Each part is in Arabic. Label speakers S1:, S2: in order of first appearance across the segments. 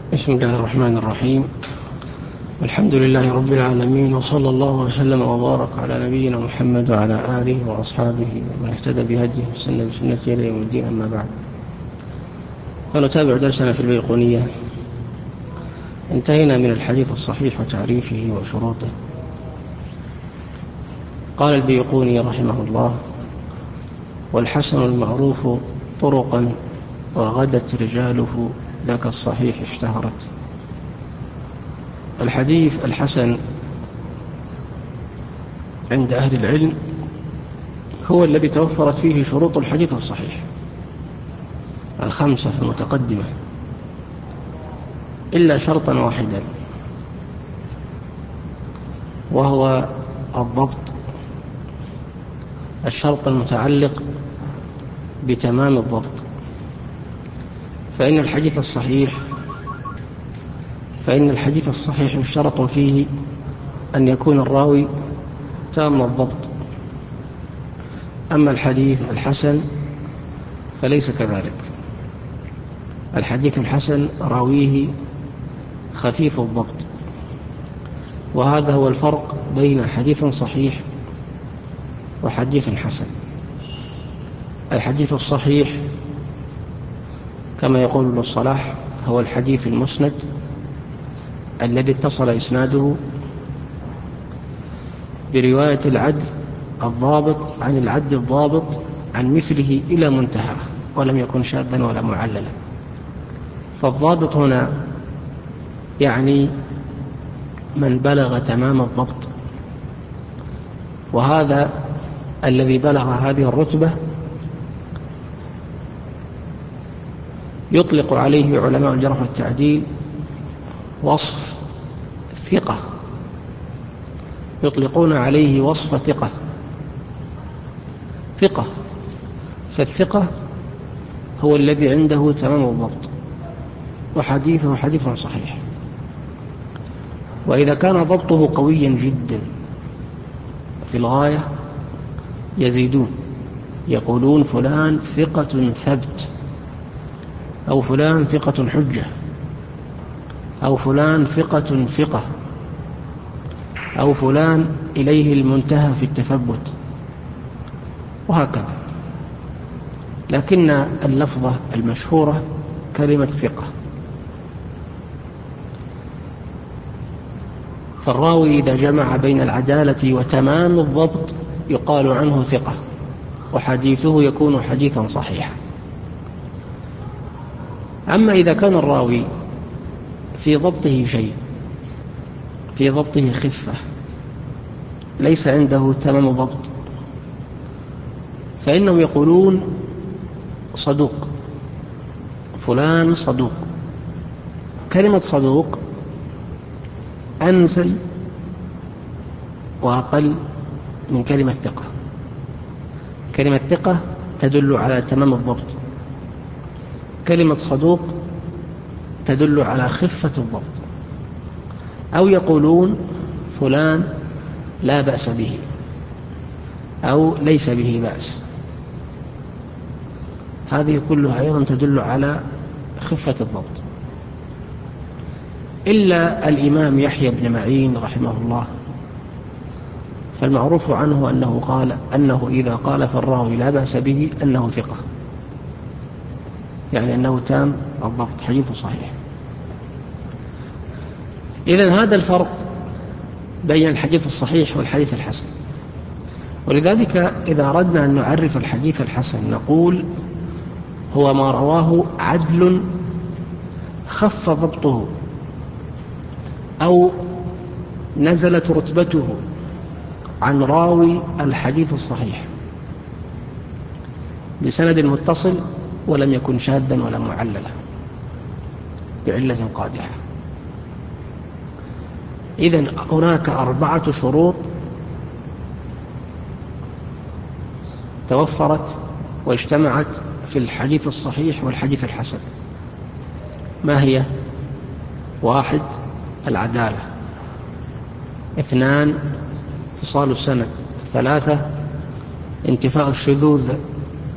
S1: بسم الله الرحمن الرحيم. الحمد لله رب العالمين، وصلى الله وسلم وبارك على نبينا محمد وعلى آله وأصحابه ومن اهتدى بهديه وسن بسنته إلى يوم الدين. أما بعد، فنتابع درسنا في البيقونية. انتهينا من الحديث الصحيح وتعريفه وشروطه. قال البيقوني رحمه الله: والحسن المعروف طرقا وغدت رجاله لك الصحيح اشتهرت. الحديث الحسن عند أهل العلم هو الذي توفرت فيه شروط الحديث الصحيح الخمسة المتقدمة، إلا شرطا واحدا، وهو الضبط، الشرط المتعلق بتمام الضبط. فإن الحديث الصحيح يشترط فيه أن يكون الراوي تام الضبط. أما الحديث الحسن فليس كذلك. الحديث الحسن راويه خفيف الضبط، وهذا هو الفرق بين حديث صحيح وحديث حسن. الحديث الصحيح كما يقول ابن الصلاح هو الحديث المسند الذي اتصل إسناده برواية العدل الضابط عن العدل الضابط عن مثله إلى منتهى، ولم يكن شاذا ولا معللا. فالضابط هنا يعني من بلغ تمام الضبط، وهذا الذي بلغ هذه الرتبة يطلق عليه علماء الجرح والتعديل وصف ثقة، يطلقون عليه وصف ثقة. فالثقة هو الذي عنده تمام الضبط، وحديثه حديث صحيح. وإذا كان ضبطه قويا جدا في الغاية يزيدون، يقولون فلان ثقة ثبت، أو فلان ثقة حجة، أو فلان ثقة، أو فلان إليه المنتهى في التثبت، وهكذا. لكن اللفظة المشهورة كلمة ثقة. فالراوي إذا جمع بين العدالة وتمام الضبط يقال عنه ثقة، وحديثه يكون حديثا صحيحا. أما إذا كان الراوي في ضبطه شيء، في ضبطه خفة، ليس عنده تمام ضبط، فإنهم يقولون صدوق، فلان صدوق. كلمة صدوق أنزل وأقل من كلمة ثقة. كلمة ثقة تدل على تمام الضبط، كلمة صدوق تدل على خفة الضبط. أو يقولون فلان لا بأس به، أو ليس به بأس. هذه كلها أيضا تدل على خفة الضبط. إلا الإمام يحيى بن معين رحمه الله، فالمعروف عنه أنه قال أنه إذا قال فالراوي لا بأس به أنه ثقة، يعني أنه تام الضبط، حديث صحيح. إذن هذا الفرق بين الحديث الصحيح والحديث الحسن. ولذلك إذا أردنا أن نعرف الحديث الحسن نقول هو ما رواه عدل خف ضبطه، أو نزلت رتبته عن راوي الحديث الصحيح بسند متصل، ولم يكن شاذا ولا معللا بعلة قادحة. إذن هناك 4 شروط توفرت واجتمعت في الحديث الصحيح والحديث الحسن. ما هي؟ 1 العدالة، 2 اتصال السند، 3 انتفاء الشذوذ،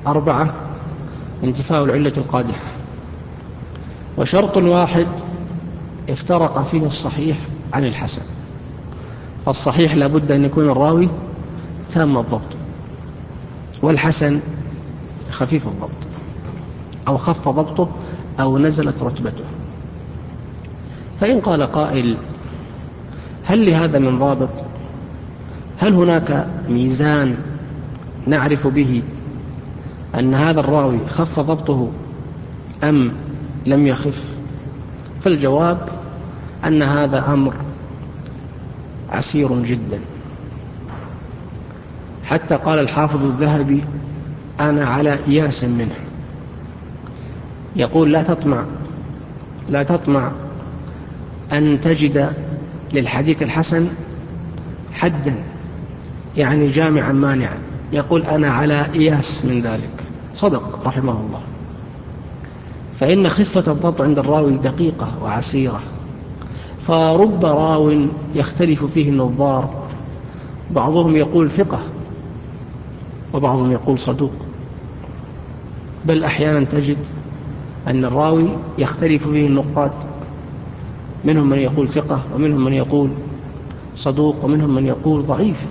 S1: 4 انتفاء العلة القادحة. وشرط واحد افترق فيه الصحيح عن الحسن. فالصحيح لابد أن يكون الراوي تام الضبط، والحسن خفيف الضبط أو خف ضبطه أو نزلت رتبته. فإن قال قائل: هل لهذا من ضابط؟ هل هناك ميزان نعرف به أن هذا الراوي خف ضبطه أم لم يخف؟ فالجواب أن هذا أمر عسير جدا، حتى قال الحافظ الذهبي: أنا على إياس منه. يقول: لا تطمع أن تجد للحديث الحسن حدا، يعني جامعا مانعا. يقول: أنا على إياس من ذلك. صدق رحمه الله، فإن خفة الضبط عند الراوي دقيقة وعسيرة، فرب راو يختلف فيه النظار، بعضهم يقول ثقة وبعضهم يقول صدوق، بل أحيانا تجد أن الراوي يختلف فيه النقاد، منهم من يقول ثقة ومنهم من يقول صدوق ومنهم من يقول ضعيف.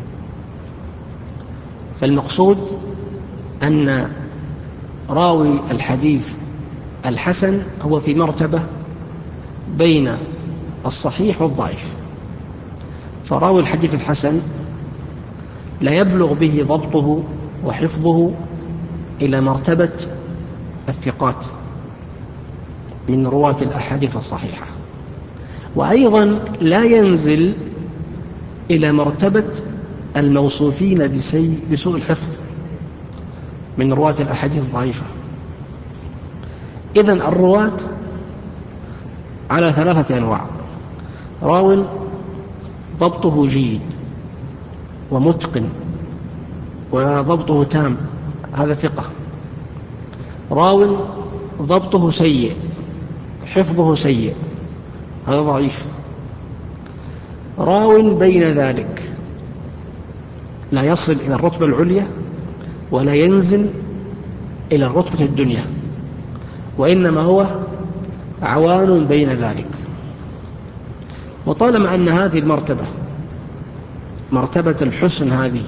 S1: فالمقصود أن راوي الحديث الحسن هو في مرتبة بين الصحيح والضعيف. فراوي الحديث الحسن لا يبلغ به ضبطه وحفظه إلى مرتبة الثقات من رواة الأحاديث الصحيحة، وأيضا لا ينزل إلى مرتبة الموصوفين بسوء الحفظ من رواة الأحاديث الضعيفة. إذن الرواة على 3 أنواع: راو ضبطه جيد ومتقن وضبطه تام، هذا ثقة. راو ضبطه سيء حفظه سيء، هذا ضعيف. راو بين ذلك لا يصل إلى الرتبة العليا ولا ينزل إلى الرتبة الدنيا، وإنما هو عوان بين ذلك. وطالما أن هذه المرتبة مرتبة الحسن هذه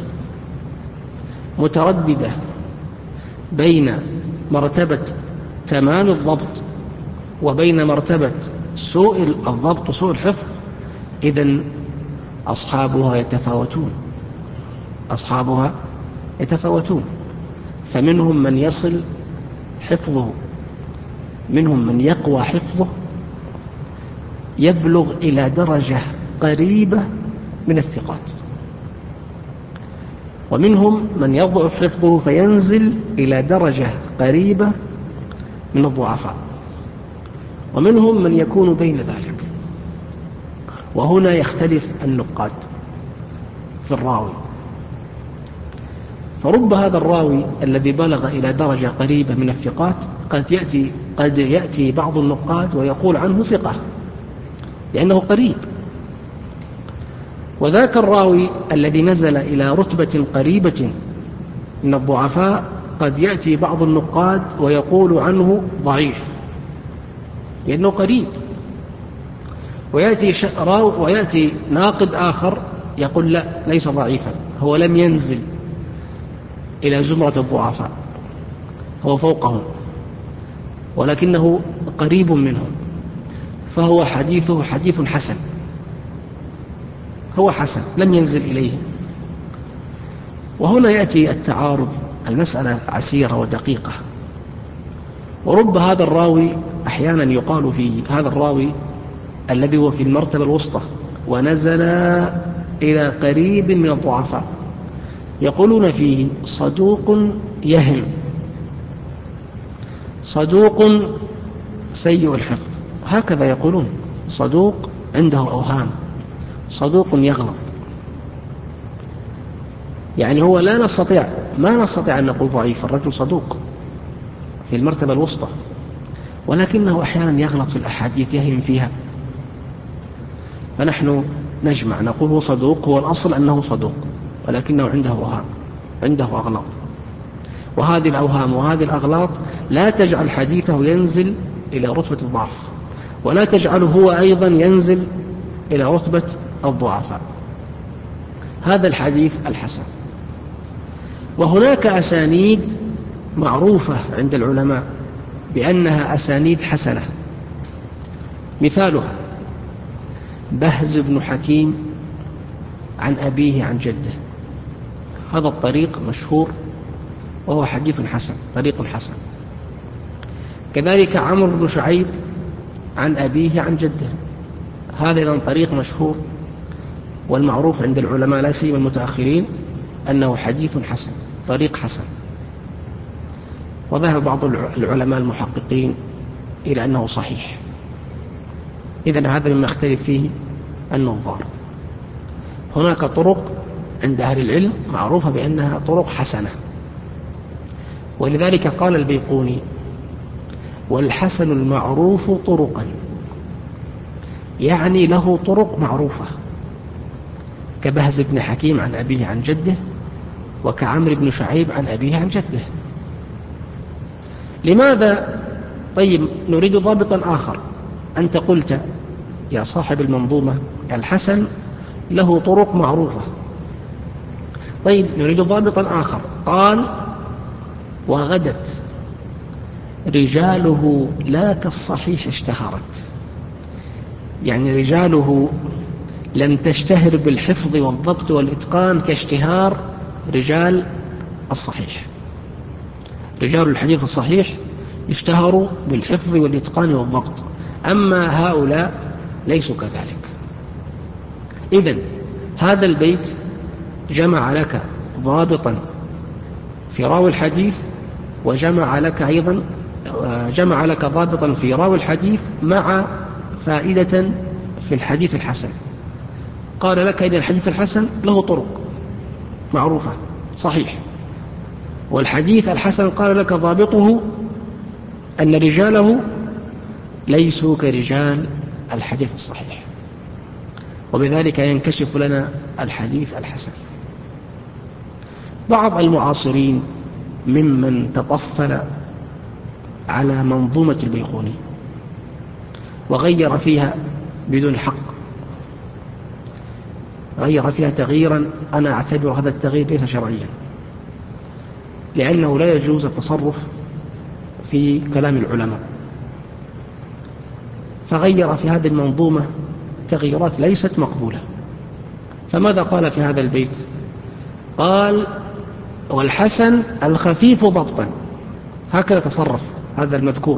S1: مترددة بين مرتبة تمام الضبط وبين مرتبة سوء الضبط وسوء الحفظ، إذن أصحابها يتفاوتون. فمنهم من يصل حفظه، منهم من يقوى حفظه يبلغ إلى درجة قريبة من الثقات، ومنهم من يضعف حفظه فينزل إلى درجة قريبة من الضعفاء، ومنهم من يكون بين ذلك. وهنا يختلف النقاد في الراوي، فرب هذا الراوي الذي بلغ إلى درجة قريبة من الثقات قد يأتي بعض النقاد ويقول عنه ثقة لأنه قريب، وذاك الراوي الذي نزل إلى رتبة قريبة من الضعفاء قد يأتي بعض النقاد ويقول عنه ضعيف لأنه قريب، ويأتي ناقد آخر يقول لا، ليس ضعيفا، هو لم ينزل إلى زمرة الضعفاء، هو فوقهم ولكنه قريب منهم، فهو حديثه حديث حسن، هو حسن لم ينزل إليه. وهنا يأتي التعارض، المسألة عسيرة ودقيقة. ورب هذا الراوي أحيانا يقال فيه هذا الراوي الذي هو في المرتبة الوسطى ونزل إلى قريب من الضعفاء، يقولون فيه صدوق يهم، صدوق سيء الحفظ، هكذا يقولون، صدوق عنده أوهام، صدوق يغلط. يعني هو ما نستطيع أن نقول ضعيف، الرجل صدوق في المرتبة الوسطى، ولكنه أحيانا يغلط في الأحاديث، يهم فيها، فنحن نجمع نقول هو صدوق، هو الأصل أنه صدوق، ولكنه عنده أوهام، عنده أغلاط، وهذه الأوهام وهذه الأغلاط لا تجعل حديثه ينزل إلى رتبة الضعف، ولا تجعله هو أيضا ينزل إلى رتبة الضعفاء. هذا الحديث الحسن. وهناك أسانيد معروفة عند العلماء بأنها أسانيد حسنة، مثالها بهز بن حكيم عن أبيه عن جده، هذا الطريق مشهور وهو حديث حسن، طريق حسن. كذلك عمرو بن شعيب عن أبيه عن جده، هذا أيضا طريق مشهور والمعروف عند العلماء لا سيما المتأخرين أنه حديث حسن، طريق حسن. وذهب بعض العلماء المحققين إلى أنه صحيح. إذن هذا مما يختلف فيه النظار. هناك طرق عند أهل العلم معروفة بأنها طرق حسنة، ولذلك قال البيقوني: والحسن المعروف طرقا، يعني له طرق معروفة، كبهز بن حكيم عن أبيه عن جده، وكعمر بن شعيب عن أبيه عن جده. لماذا؟ طيب نريد ضابطا آخر. أنت قلت يا صاحب المنظومة الحسن له طرق معروفة، طيب نريد ضابطا آخر. قال: وغدت رجاله لا كالصحيح اشتهرت، يعني رجاله لم تشتهر بالحفظ والضبط والإتقان كاشتهار رجال الصحيح. رجال الحديث الصحيح اشتهروا بالحفظ والإتقان والضبط، أما هؤلاء ليسوا كذلك. إذن هذا البيت جمع لك ضابطا في راوي الحديث، وجمع لك أيضا جمع لك ضابطا في راوي الحديث مع فائدة في الحديث الحسن. قال لك إن الحديث الحسن له طرق معروفة صحيح، والحديث الحسن قال لك ضابطه أن رجاله ليسوا كرجال الحديث الصحيح، وبذلك ينكشف لنا الحديث الحسن. بعض المعاصرين ممن تطفل على منظومة البيقوني وغير فيها بدون حق، غير فيها تغييرا أنا أعتبر هذا التغيير ليس شرعيا، لأنه لا يجوز التصرف في كلام العلماء، فغير في هذه المنظومة تغييرات ليست مقبولة. فماذا قال في هذا البيت؟ قال: والحسن الخفيف ضبطا، هكذا تصرف هذا المذكور.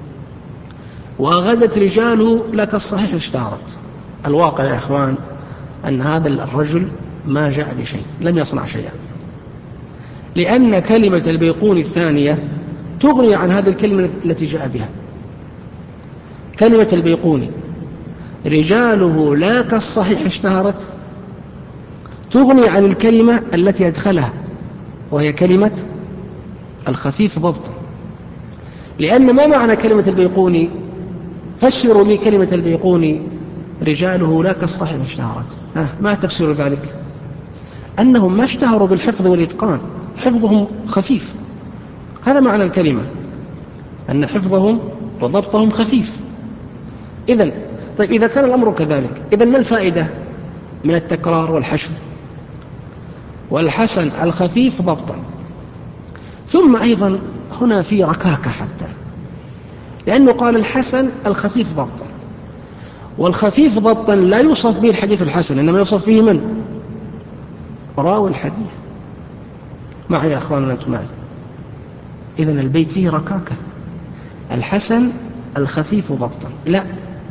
S1: وغدت رجاله لك الصحيح اشتهرت. الواقع يا إخوان أن هذا الرجل ما جاء بشيء، لم يصنع شيئا، لأن كلمة البيقوني الثانية تغني عن هذه الكلمة التي جاء بها. كلمة البيقوني رجاله لا كالصحيح اشتهرت تغني عن الكلمة التي أدخلها، وهي كلمة الخفيف ضبطا. لأن ما معنى كلمة البيقوني؟ فسروا لي كلمة البيقوني رجاله لا كالصحيح اشتهرت، ما تفسير ذلك؟ أنهم ما اشتهروا بالحفظ والإتقان، حفظهم خفيف، هذا معنى الكلمة، أن حفظهم وضبطهم خفيف. إذن طيب إذا كان الأمر كذلك، إذن ما الفائدة من التكرار والحشو؟ والحسن الخفيف ضبطا. ثم أيضا هنا في ركاكة حتى، لأنه قال الحسن الخفيف ضبطا، والخفيف ضبطا لا يوصف به الحديث الحسن، إنما يوصف به من؟ راوي الحديث. معي يا أخواننا أنتم معي؟ إذن البيت فيه ركاكة. الحسن الخفيف ضبطا، لا،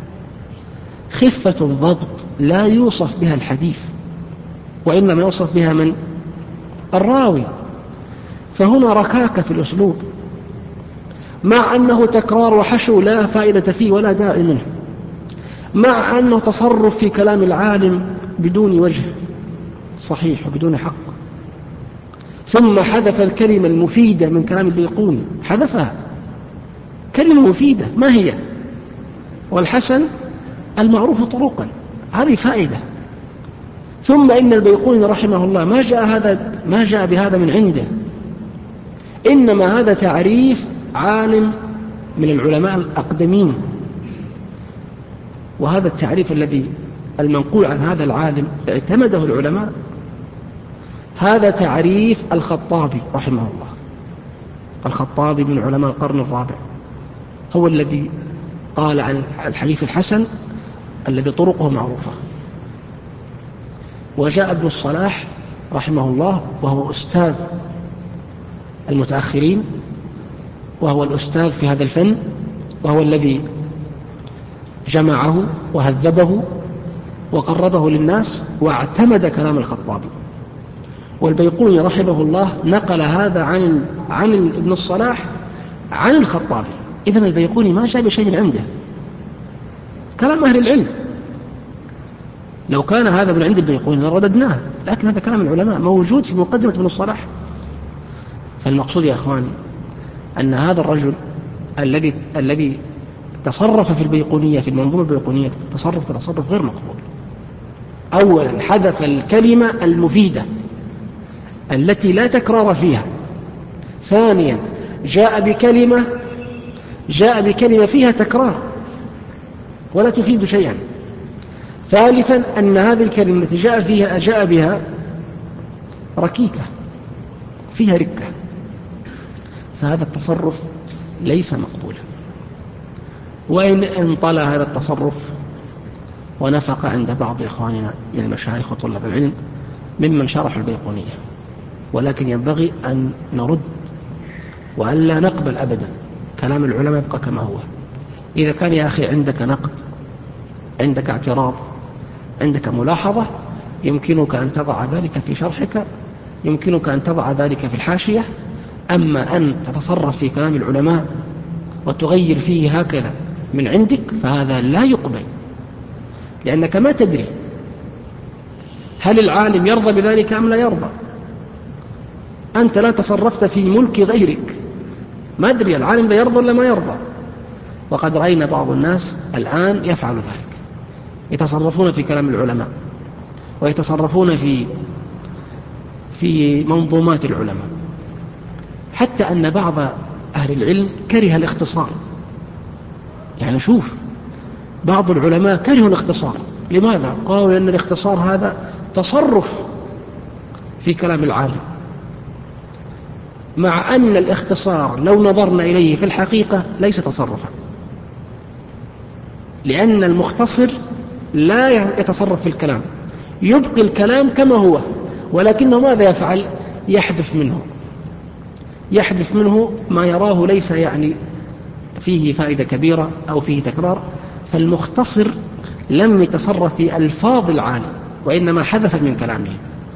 S1: خفة الضبط لا يوصف بها الحديث، وإنما يوصف بها من؟ الراوي. فهنا ركاكة في الأسلوب، مع أنه تكرار وحشو لا فائدة فيه ولا داعي منه، مع أنه تصرف في كلام العالم بدون وجه صحيح وبدون حق. ثم حذف الكلمة المفيدة من كلام البيقوني، حذفها، كلمة مفيدة ما هي؟ والحسن المعروف طرقا، هذه فائدة. ثم إن البيقوني رحمه الله ما جاء بهذا من عنده، إنما هذا تعريف عالم من العلماء الأقدمين وهذا التعريف الذي المنقول عن هذا العالم اعتمده العلماء، هذا تعريف الخطابي رحمه الله. الخطابي من علماء القرن الرابع هو الذي قال عن الحديث الحسن الذي طرقه معروفة. وجاء ابن الصلاح رحمه الله وهو أستاذ المتأخرين، وهو الأستاذ في هذا الفن، وهو الذي جمعه وهذبه وقربه للناس واعتمد كلام الخطابي. والبيقوني رحمه الله نقل هذا عن ابن الصلاح عن الخطابي. إذن البيقوني ما جاء بشيء من عنده، كلام أهل العلم. لو كان هذا من عند البيقوني لرددناه، لكن هذا كلام العلماء موجود في مقدمة ابن الصلاح. فالمقصود يا أخواني أن هذا الرجل الذي تصرف في البيقونية، في المنظومة البيقونية، تصرف غير مقبول. أولا حذف الكلمة المفيدة التي لا تكرار فيها. ثانيا جاء بكلمة فيها تكرار ولا تفيد شيئا. ثالثا أن هذه الكلمة التي جاء بها ركيكة، فيها ركة. فهذا التصرف ليس مقبولا. وإن انطلى هذا التصرف ونفق عند بعض إخواننا من المشايخ وطلاب العلم ممن شرحوا البيقونية، ولكن ينبغي أن نرد وأن لا نقبل أبدا كلام العلماء يبقى كما هو. إذا كان يا أخي عندك نقد، عندك اعتراض، عندك ملاحظة، يمكنك أن تضع ذلك في شرحك، يمكنك أن تضع ذلك في الحاشية. أما أن تتصرف في كلام العلماء وتغير فيه هكذا من عندك فهذا لا يقبل، لأنك ما تدري هل العالم يرضى بذلك أم لا يرضى. أنت لا تصرفت في ملك غيرك، ما أدري العالم لا يرضى ولا ما يرضى. وقد رأينا بعض الناس الآن يفعل ذلك، يتصرفون في كلام العلماء ويتصرفون في منظومات العلماء، حتى أن بعض أهل العلم كره الاختصار. يعني شوف، بعض العلماء كرهوا الاختصار. لماذا؟ قالوا لأن الاختصار هذا تصرف في كلام العالم، مع أن الاختصار لو نظرنا إليه في الحقيقة ليس تصرفا، لأن المختصر لا يتصرف في الكلام، يبقي الكلام كما هو، ولكنه ماذا يفعل؟ يحذف منه ما يراه ليس يعني فيه فائدة كبيرة أو فيه تكرار. فالمختصر لم يتصرف في ألفاظ العالم، وإنما حذف من كلامه.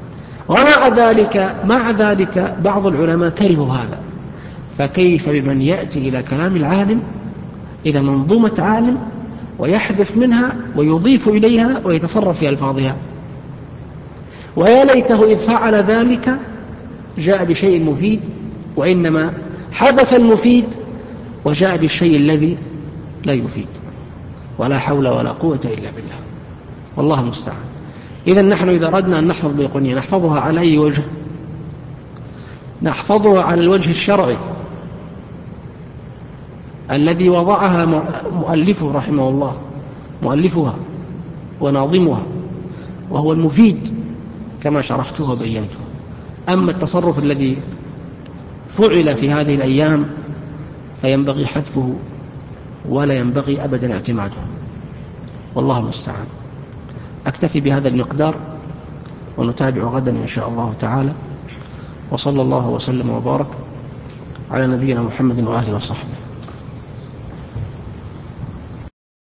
S1: مع ذلك بعض العلماء كرهوا هذا. فكيف بمن يأتي إلى كلام العالم، إلى منظومة عالم، ويحذف منها ويضيف إليها ويتصرف في ألفاظها؟ ويا ليته إذ فعل ذلك جاء بشيء مفيد، وإنما حذف المفيد وجاء بالشيء الذي لا يفيد. ولا حول ولا قوة إلا بالله، والله المستعان. إذن نحن إذا أردنا أن نحفظ البيقونية نحفظها على أي وجه؟ نحفظها على الوجه الشرعي الذي وضعها مؤلفه رحمه الله، مؤلفها وناظمها، وهو المفيد كما شرحته وبينته. أما التصرف الذي فعل في هذه الأيام فينبغي حذفه ولا ينبغي أبدا اعتماده، والله المستعان. أكتفي بهذا المقدار، ونتابع غدا إن شاء الله تعالى. وصلى الله وسلم وبارك على نبينا محمد وآله وصحبه.